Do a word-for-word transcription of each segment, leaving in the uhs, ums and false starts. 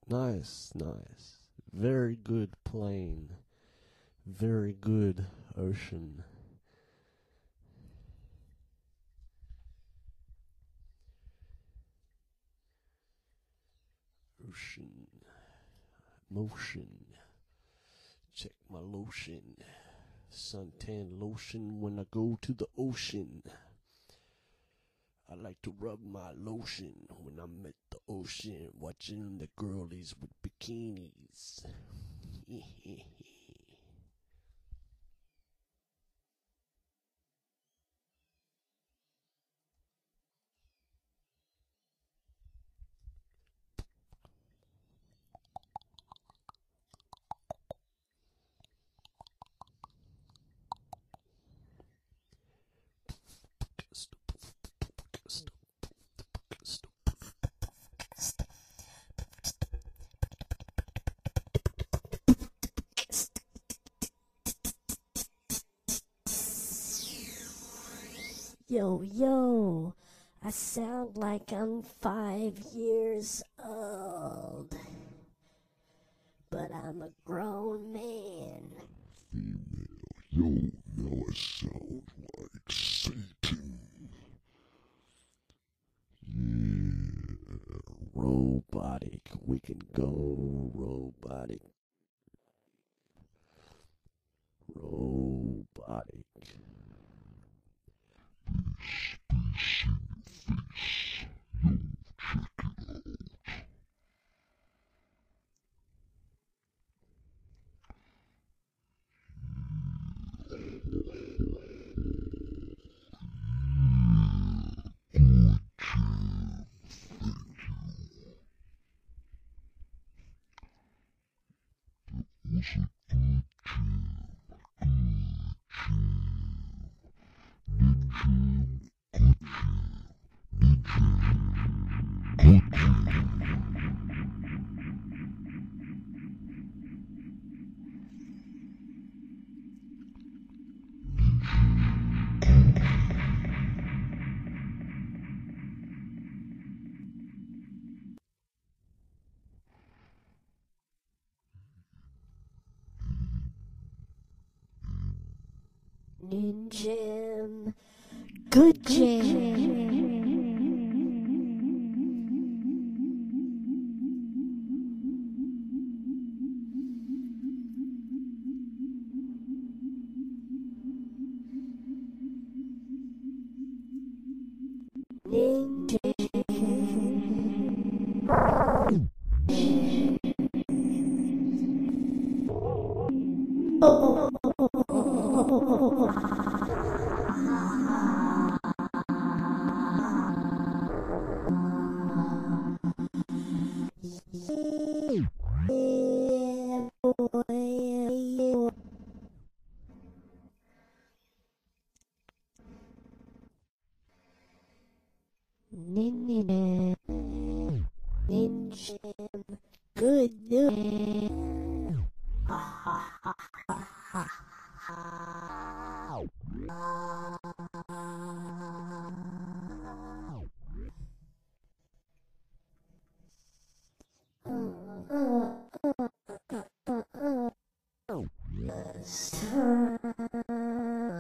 Nice, nice. Very good plane. Very good ocean. Ocean. Motion. Check my lotion. Suntan lotion when I go to the ocean. I like to rub my lotion when I'm at the ocean, watching the girlies with bikinis. Yo, yo, I sound like I'm five years old, but I'm a grown man. Female, yo, now I sound like Satan. Yeah, Robotic, we can go robotic. Robotic. space in your face. Yo, check it out. Good jam, thank you. That was a good jam, good jam. Ninja, good jam, good jam. Ninja, good jam. Ninja. Oh. Ninja, ninja, good news.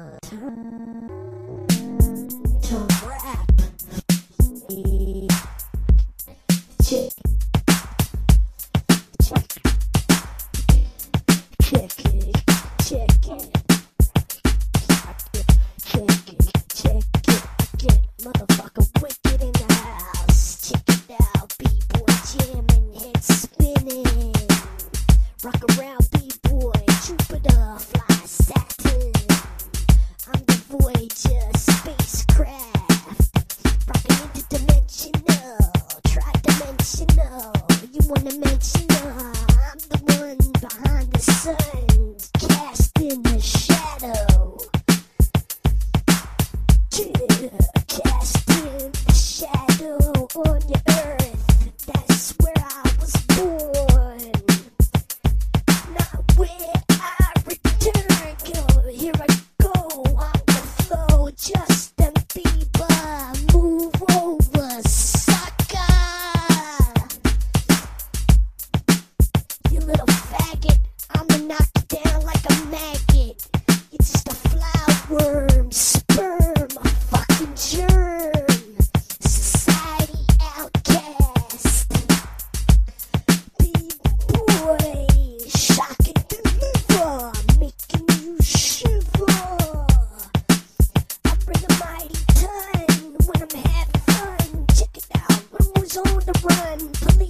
To rap.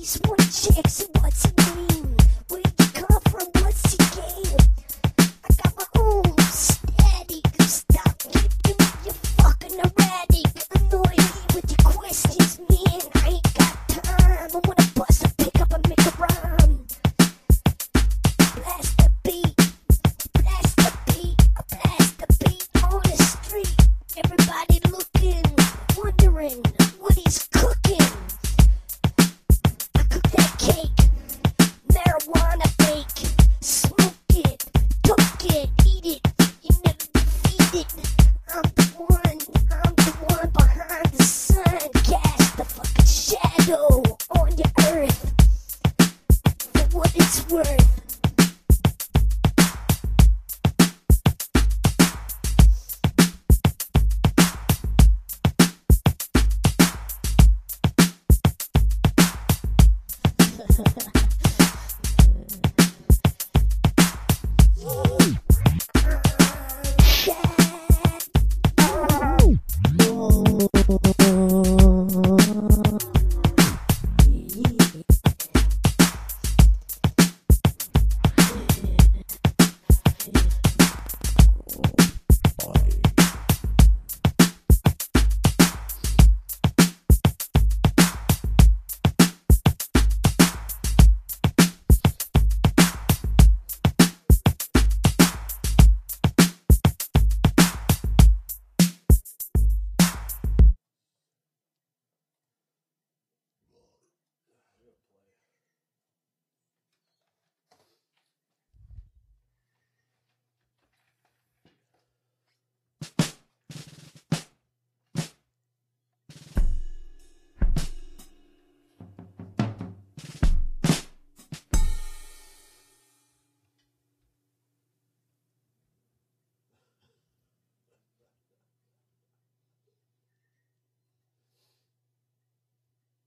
Just wanna check, see what's in me.